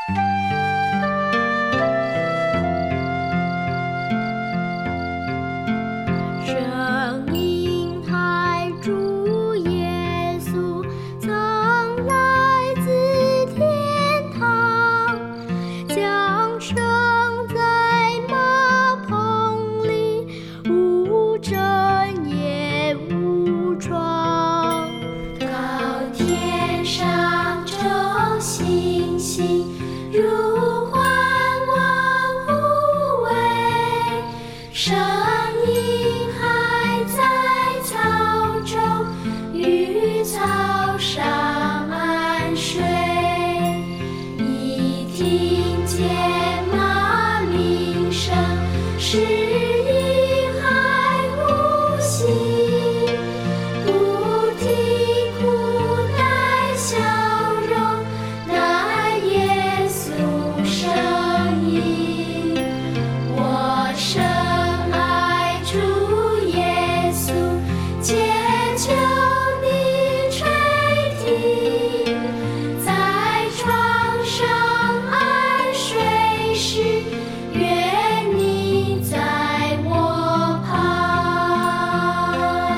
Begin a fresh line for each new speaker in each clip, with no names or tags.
声音海主耶稣曾来自天堂，降生在马棚里，无针也无疮。高天上众星星如幻望无为，声音还在草中，与草上安睡。一听见马鸣声，是婴孩呼吸，不啼哭带笑容，那耶稣声音。我深爱主耶稣，祈求你垂听，在床上安睡时，愿你在我旁。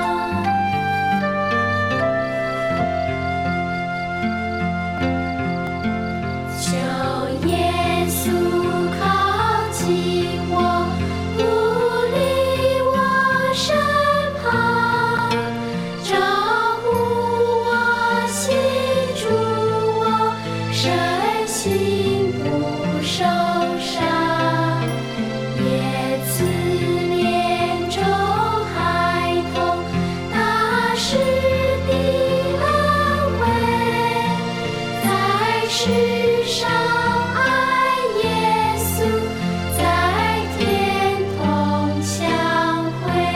求耶稣靠近我，不离我身旁，照顾我，系住我，身心不受伤。也赐怜中孩童大使的安慰，在世上爱耶稣，在天同相会。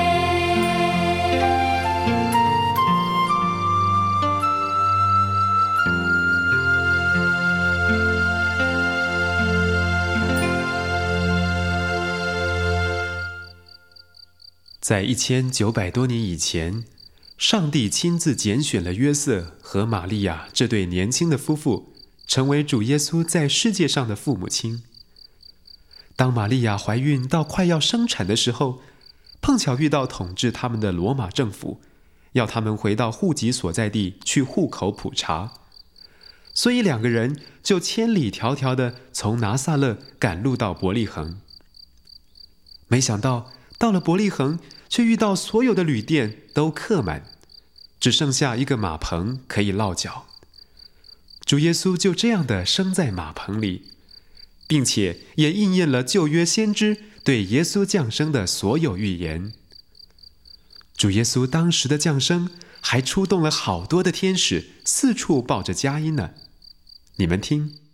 在1900多年以前，上帝亲自拣选了约瑟和玛利亚这对年轻的夫妇，成为主耶稣在世界上的父母亲。当玛利亚怀孕到快要生产的时候，碰巧遇到统治他们的罗马政府，要他们回到户籍所在地去户口普查，所以两个人就千里迢迢地从拿撒勒赶路到伯利恒。没想到到了伯利恒，却遇到所有的旅店都客满，只剩下一个马棚可以落脚。主耶稣就这样的生在马棚里，并且也应验了旧约先知对耶稣降生的所有预言。主耶稣当时的降生还出动了好多的天使，四处报着佳音呢。你们听。